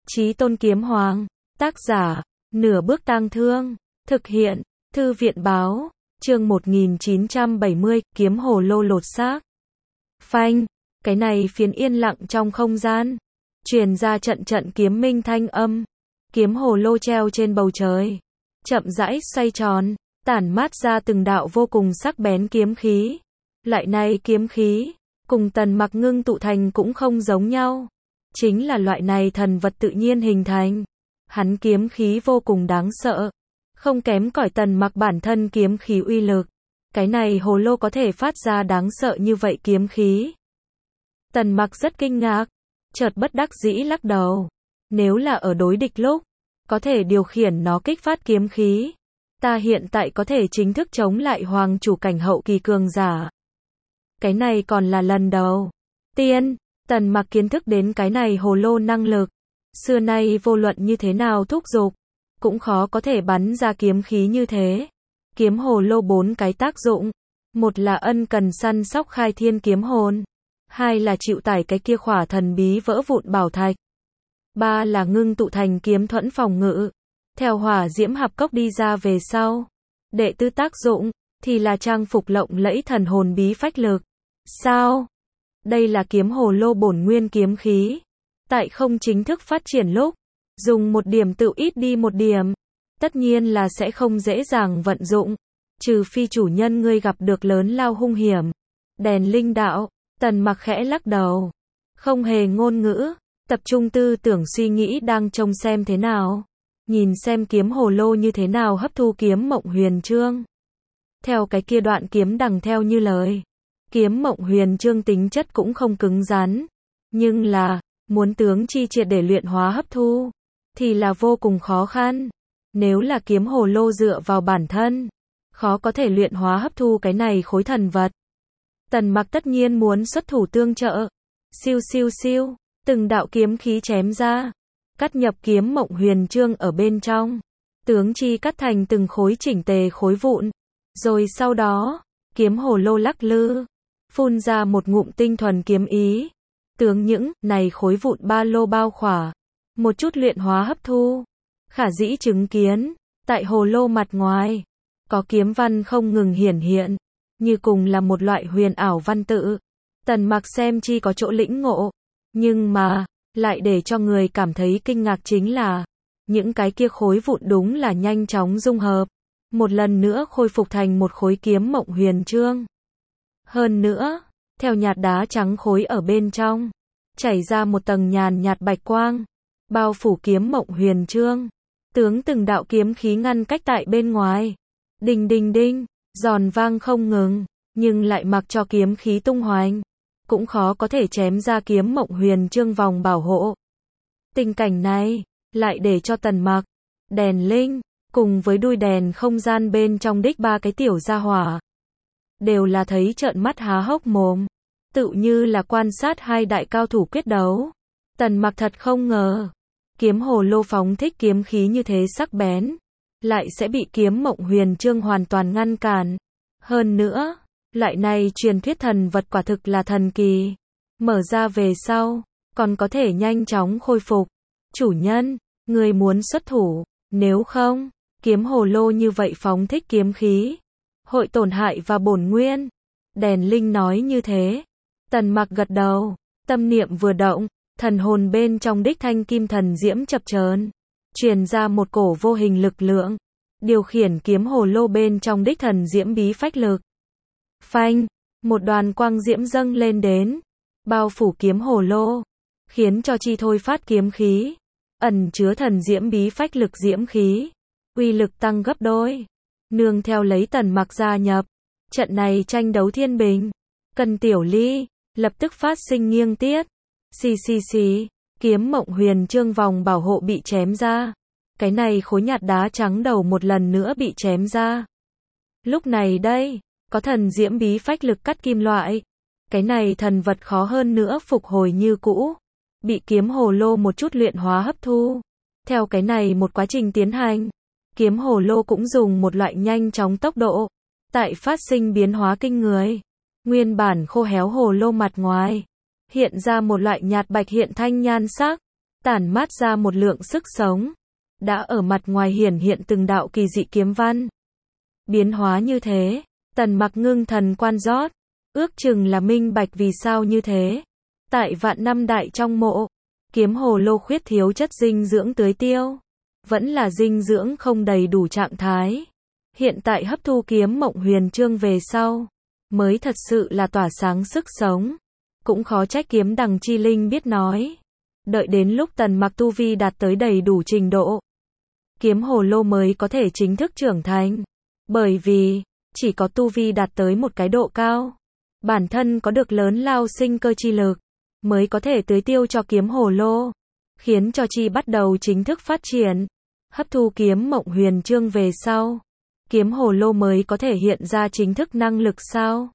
Chí Tôn Kiếm Hoàng. Tác giả, Nửa Bước Tang Thương. Thực hiện, Thư viện báo. Chương 1970, kiếm hồ lô lột xác. Phanh, cái này phiến yên lặng trong không gian. Truyền ra trận trận kiếm minh thanh âm. Kiếm hồ lô treo trên bầu trời. Chậm rãi xoay tròn, tản mát ra từng đạo vô cùng sắc bén kiếm khí. Loại này kiếm khí, cùng Tần Mặc ngưng tụ thành cũng không giống nhau. Chính là loại này thần vật tự nhiên hình thành. Hắn kiếm khí vô cùng đáng sợ. Không kém cỏi Tần Mặc bản thân kiếm khí uy lực. Cái này hồ lô có thể phát ra đáng sợ như vậy kiếm khí. Tần Mặc rất kinh ngạc. Chợt bất đắc dĩ lắc đầu. Nếu là ở đối địch lúc, có thể điều khiển nó kích phát kiếm khí. Ta hiện tại có thể chính thức chống lại hoàng chủ cảnh hậu kỳ cường giả. Cái này còn là lần đầu tiên, Tần Mặc kiến thức đến cái này hồ lô năng lực. Xưa nay vô luận như thế nào thúc giục, cũng khó có thể bắn ra kiếm khí như thế. Kiếm hồ lô 4 cái tác dụng. Một là ân cần săn sóc khai thiên kiếm hồn. Hai là chịu tải cái kia khỏa thần bí vỡ vụn bảo thạch. Ba là ngưng tụ thành kiếm thuẫn phòng ngự. Theo hỏa diễm hạp cốc đi ra về sau. Đệ tứ tác dụng, thì là trang phục lộng lẫy thần hồn bí phách lực. Sao? Đây là kiếm hồ lô bổn nguyên kiếm khí. Tại không chính thức phát triển lúc, dùng một điểm tự ít đi một điểm. Tất nhiên là sẽ không dễ dàng vận dụng. Trừ phi chủ nhân ngươi gặp được lớn lao hung hiểm. Đèn linh đạo, Tần Mặc khẽ lắc đầu. Không hề ngôn ngữ, tập trung tư tưởng suy nghĩ đang trông xem thế nào. Nhìn xem kiếm hồ lô như thế nào hấp thu kiếm mộng huyền chương. Theo cái kia đoạn kiếm đằng theo như lời. Kiếm mộng huyền chương tính chất cũng không cứng rắn. Nhưng là, muốn tướng chi triệt để luyện hóa hấp thu, thì là vô cùng khó khăn. Nếu là kiếm hồ lô dựa vào bản thân, khó có thể luyện hóa hấp thu cái này khối thần vật. Tần Mặc tất nhiên muốn xuất thủ tương trợ. Siêu siêu siêu, từng đạo kiếm khí chém ra. Cắt nhập kiếm mộng huyền chương ở bên trong. Tướng chi cắt thành từng khối chỉnh tề khối vụn. Rồi sau đó, kiếm hồ lô lắc lư. Phun ra một ngụm tinh thuần kiếm ý. Tướng những này khối vụn ba lô bao khỏa. Một chút luyện hóa hấp thu. Khả dĩ chứng kiến, tại hồ lô mặt ngoài, có kiếm văn không ngừng hiển hiện. Như cùng là một loại huyền ảo văn tự. Tần Mặc xem chi có chỗ lĩnh ngộ. Nhưng mà, lại để cho người cảm thấy kinh ngạc chính là, những cái kia khối vụn đúng là nhanh chóng dung hợp. Một lần nữa khôi phục thành một khối kiếm mộng huyền chương. Hơn nữa, theo nhạt đá trắng khối ở bên trong, chảy ra một tầng nhàn nhạt bạch quang, bao phủ kiếm mộng huyền chương. Tướng từng đạo kiếm khí ngăn cách tại bên ngoài. Đinh đinh đinh, giòn vang không ngừng, nhưng lại mặc cho kiếm khí tung hoành. Cũng khó có thể chém ra kiếm mộng huyền chương vòng bảo hộ. Tình cảnh này, lại để cho Tần Mặc, đèn linh, cùng với đuôi đèn không gian bên trong đích ba cái tiểu gia hỏa. Đều là thấy trợn mắt há hốc mồm. Tự như là quan sát hai đại cao thủ quyết đấu. Tần Mặc thật không ngờ. Kiếm hồ lô phóng thích kiếm khí như thế sắc bén. Lại sẽ bị kiếm mộng huyền chương hoàn toàn ngăn cản. Hơn nữa, loại này truyền thuyết thần vật quả thực là thần kỳ. Mở ra về sau, còn có thể nhanh chóng khôi phục. Chủ nhân, người muốn xuất thủ. Nếu không, kiếm hồ lô như vậy phóng thích kiếm khí. Hội tổn hại và bổn nguyên. Đèn linh nói như thế. Tần Mặc gật đầu. Tâm niệm vừa động. Thần hồn bên trong đích thanh kim thần diễm chập chờn, truyền ra một cổ vô hình lực lượng. Điều khiển kiếm hồ lô bên trong đích thần diễm bí phách lực. Phanh, một đoàn quang diễm dâng lên đến. Bao phủ kiếm hồ lô. Khiến cho chi thôi phát kiếm khí. Ẩn chứa thần diễm bí phách lực diễm khí. Uy lực tăng gấp đôi. Nương theo lấy Tần Mặc gia nhập. Trận này tranh đấu thiên bình. Cần tiểu ly, lập tức phát sinh nghiêng tiết. Xì xì xì, kiếm mộng huyền chương vòng bảo hộ bị chém ra. Cái này khối nhạt đá trắng đầu một lần nữa bị chém ra. Lúc này đây, có thần diễm bí phách lực cắt kim loại. Cái này thần vật khó hơn nữa phục hồi như cũ. Bị kiếm hồ lô một chút luyện hóa hấp thu. Theo cái này một quá trình tiến hành, kiếm hồ lô cũng dùng một loại nhanh chóng tốc độ. Tại phát sinh biến hóa kinh người. Nguyên bản khô héo hồ lô mặt ngoài. Hiện ra một loại nhạt bạch hiện thanh nhan sắc. tản mát ra một lượng sức sống. Đã ở mặt ngoài hiển hiện từng đạo kỳ dị kiếm văn. Biến hóa như thế, Tần Mặc ngưng thần quan rót, ước chừng là minh bạch vì sao như thế. Tại vạn năm đại trong mộ, kiếm hồ lô khuyết thiếu chất dinh dưỡng tưới tiêu, vẫn là dinh dưỡng không đầy đủ trạng thái. Hiện tại hấp thu kiếm mộng huyền chương về sau, mới thật sự là tỏa sáng sức sống. Cũng khó trách kiếm đằng chi linh biết nói. Đợi đến lúc Tần Mặc tu vi đạt tới đầy đủ trình độ, kiếm hồ lô mới có thể chính thức trưởng thành. Bởi vì, chỉ có tu vi đạt tới một cái độ cao, bản thân có được lớn lao sinh cơ chi lực, mới có thể tưới tiêu cho kiếm hồ lô, khiến cho chi bắt đầu chính thức phát triển. Hấp thu kiếm mộng huyền chương về sau, kiếm hồ lô mới có thể hiện ra chính thức năng lực sao?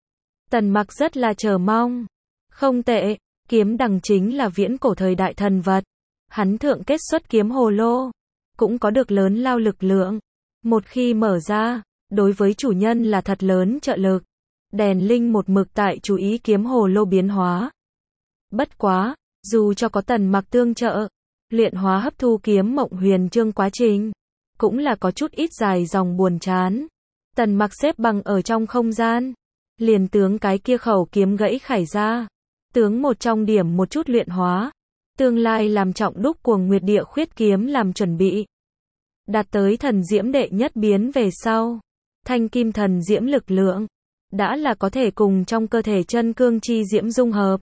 Tần Mặc rất là chờ mong. Không tệ, kiếm đằng chính là viễn cổ thời đại thần vật. Hắn thượng kết xuất kiếm hồ lô, cũng có được lớn lao lực lượng. Một khi mở ra, đối với chủ nhân là thật lớn trợ lực. Đèn linh một mực tại chú ý kiếm hồ lô biến hóa. Bất quá, dù cho có Tần Mặc tương trợ, luyện hóa hấp thu kiếm mộng huyền chương quá trình, cũng là có chút ít dài dòng buồn chán. Tần Mặc xếp bằng ở trong không gian, liền tướng cái kia khẩu kiếm gãy khải ra, tướng một trong điểm một chút luyện hóa, tương lai làm trọng đúc cuồng nguyệt địa khuyết kiếm làm chuẩn bị. Đạt tới thần diễm đệ nhất biến về sau, thanh kim thần diễm lực lượng, đã là có thể cùng trong cơ thể chân cương chi diễm dung hợp.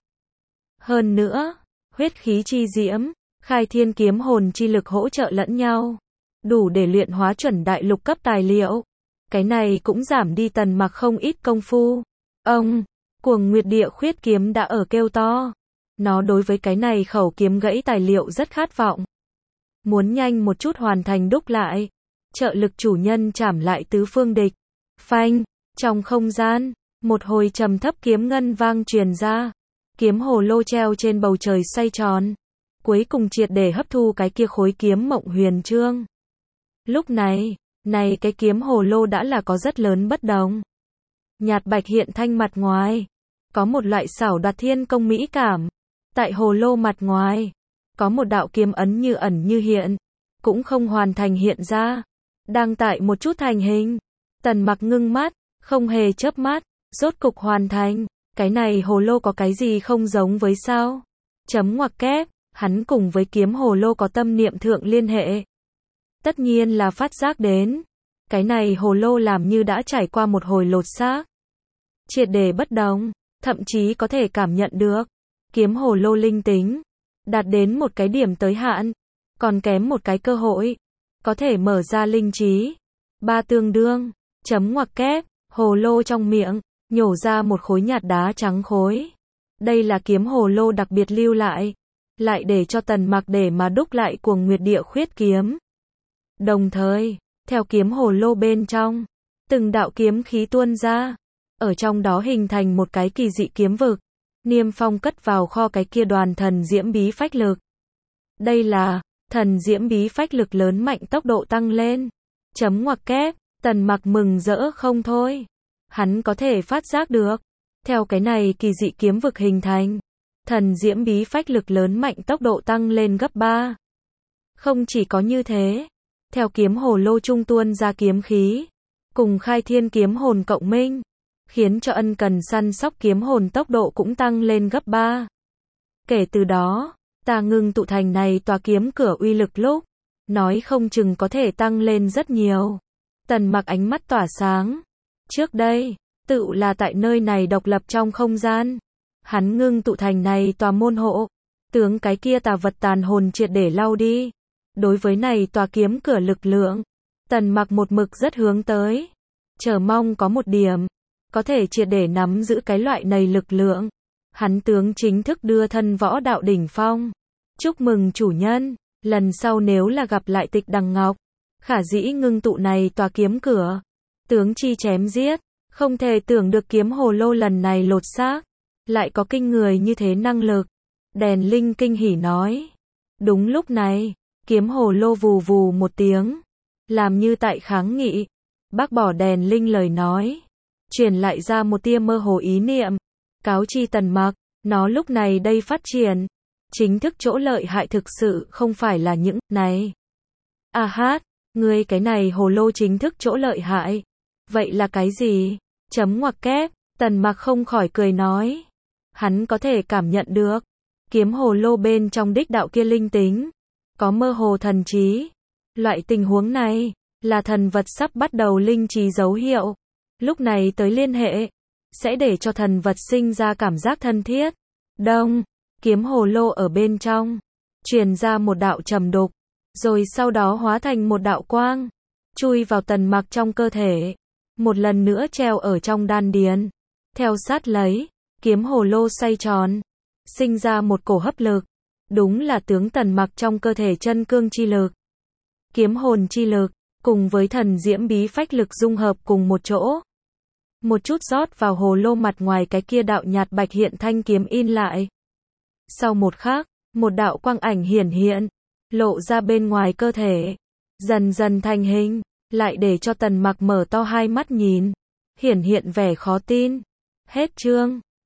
Hơn nữa, huyết khí chi diễm, khai thiên kiếm hồn chi lực hỗ trợ lẫn nhau, đủ để luyện hóa chuẩn đại lục cấp tài liệu. Cái này cũng giảm đi Tần Mặc không ít công phu. Ông, cuồng nguyệt địa khuyết kiếm đã ở kêu to. Nó đối với cái này khẩu kiếm gãy tài liệu rất khát vọng. Muốn nhanh một chút hoàn thành đúc lại. Trợ lực chủ nhân chảm lại tứ phương địch. Phanh, trong không gian, một hồi trầm thấp kiếm ngân vang truyền ra. Kiếm hồ lô treo trên bầu trời xoay tròn. Cuối cùng triệt để hấp thu cái kia khối kiếm mộng huyền chương. Lúc này, cái kiếm hồ lô đã là có rất lớn bất đồng. Nhạt bạch hiện thanh mặt ngoài, có một loại xảo đoạt thiên công mỹ cảm. Tại hồ lô mặt ngoài, có một đạo kiếm ấn như ẩn như hiện, cũng không hoàn thành hiện ra, đang tại một chút thành hình. Tần Mặc ngưng mắt, không hề chớp mắt, rốt cục hoàn thành. Cái này hồ lô có cái gì không giống với sao? Chấm ngoặc kép, hắn cùng với kiếm hồ lô có tâm niệm thượng liên hệ. Tất nhiên là phát giác đến. Cái này hồ lô làm như đã trải qua một hồi lột xác. Triệt để bất đồng, thậm chí có thể cảm nhận được. Kiếm hồ lô linh tính, đạt đến một cái điểm tới hạn, còn kém một cái cơ hội, có thể mở ra linh trí. Ba tương đương, chấm ngoặc kép, hồ lô trong miệng, nhổ ra một khối nhạt đá trắng khối. Đây là kiếm hồ lô đặc biệt lưu lại để cho Tần Mặc để mà đúc lại cuồng nguyệt địa khuyết kiếm. Đồng thời, theo kiếm hồ lô bên trong, từng đạo kiếm khí tuôn ra, ở trong đó hình thành một cái kỳ dị kiếm vực. Niêm Phong cất vào kho cái kia đoàn thần diễm bí phách lực. Đây là thần diễm bí phách lực lớn mạnh tốc độ tăng lên. Chấm ngoặc kép, Tần Mặc mừng rỡ không thôi. Hắn có thể phát giác được, theo cái này kỳ dị kiếm vực hình thành, thần diễm bí phách lực lớn mạnh tốc độ tăng lên gấp 3. Không chỉ có như thế, theo kiếm hồ lô trung tuôn ra kiếm khí, cùng khai thiên kiếm hồn cộng minh, khiến cho ân cần săn sóc kiếm hồn tốc độ cũng tăng lên gấp 3. Kể từ đó, ta ngưng tụ thành này tòa kiếm cửa uy lực lúc, nói không chừng có thể tăng lên rất nhiều. Tần Mặc ánh mắt tỏa sáng. Trước đây, tự là tại nơi này độc lập trong không gian, hắn ngưng tụ thành này tòa môn hộ, tướng cái kia tà vật tàn hồn triệt để lau đi. Đối với này tòa kiếm cửa lực lượng, Tần Mặc một mực rất hướng tới, chờ mong có một điểm, có thể triệt để nắm giữ cái loại này lực lượng. Hắn tướng chính thức đưa thân võ đạo đỉnh phong. Chúc mừng chủ nhân, lần sau nếu là gặp lại Tịch Đằng Ngọc, khả dĩ ngưng tụ này tòa kiếm cửa, tướng chi chém giết. Không thể tưởng được kiếm hồ lô lần này lột xác, lại có kinh người như thế năng lực. Đèn linh kinh hỉ nói. Đúng lúc này, kiếm hồ lô vù vù một tiếng, làm như tại kháng nghị. Bác bỏ đèn linh lời nói, truyền lại ra một tia mơ hồ ý niệm, cáo chi Tần Mặc, nó lúc này đây phát triển, chính thức chỗ lợi hại thực sự không phải là những này. A hát, ngươi cái này hồ lô chính thức chỗ lợi hại. Vậy là cái gì? Chấm ngoặc kép, Tần Mặc không khỏi cười nói. Hắn có thể cảm nhận được, kiếm hồ lô bên trong đích đạo kia linh tính, có mơ hồ thần trí. Loại tình huống này, là thần vật sắp bắt đầu linh trí dấu hiệu. Lúc này tới liên hệ, sẽ để cho thần vật sinh ra cảm giác thân thiết. Đông, kiếm hồ lô ở bên trong, truyền ra một đạo trầm đục, rồi sau đó hóa thành một đạo quang, chui vào Tần Mặc trong cơ thể, một lần nữa treo ở trong đan điền. Theo sát lấy, kiếm hồ lô xoay tròn, sinh ra một cổ hấp lực, đúng là tướng Tần Mặc trong cơ thể chân cương chi lực, kiếm hồn chi lực, cùng với thần diễm bí phách lực dung hợp cùng một chỗ. Một chút rót vào hồ lô mặt ngoài cái kia đạo nhạt bạch hiện thanh kiếm in lại. Sau một khắc, một đạo quang ảnh hiển hiện, lộ ra bên ngoài cơ thể, dần dần thành hình, lại để cho Tần Mặc mở to hai mắt nhìn, hiển hiện vẻ khó tin. Hết chương.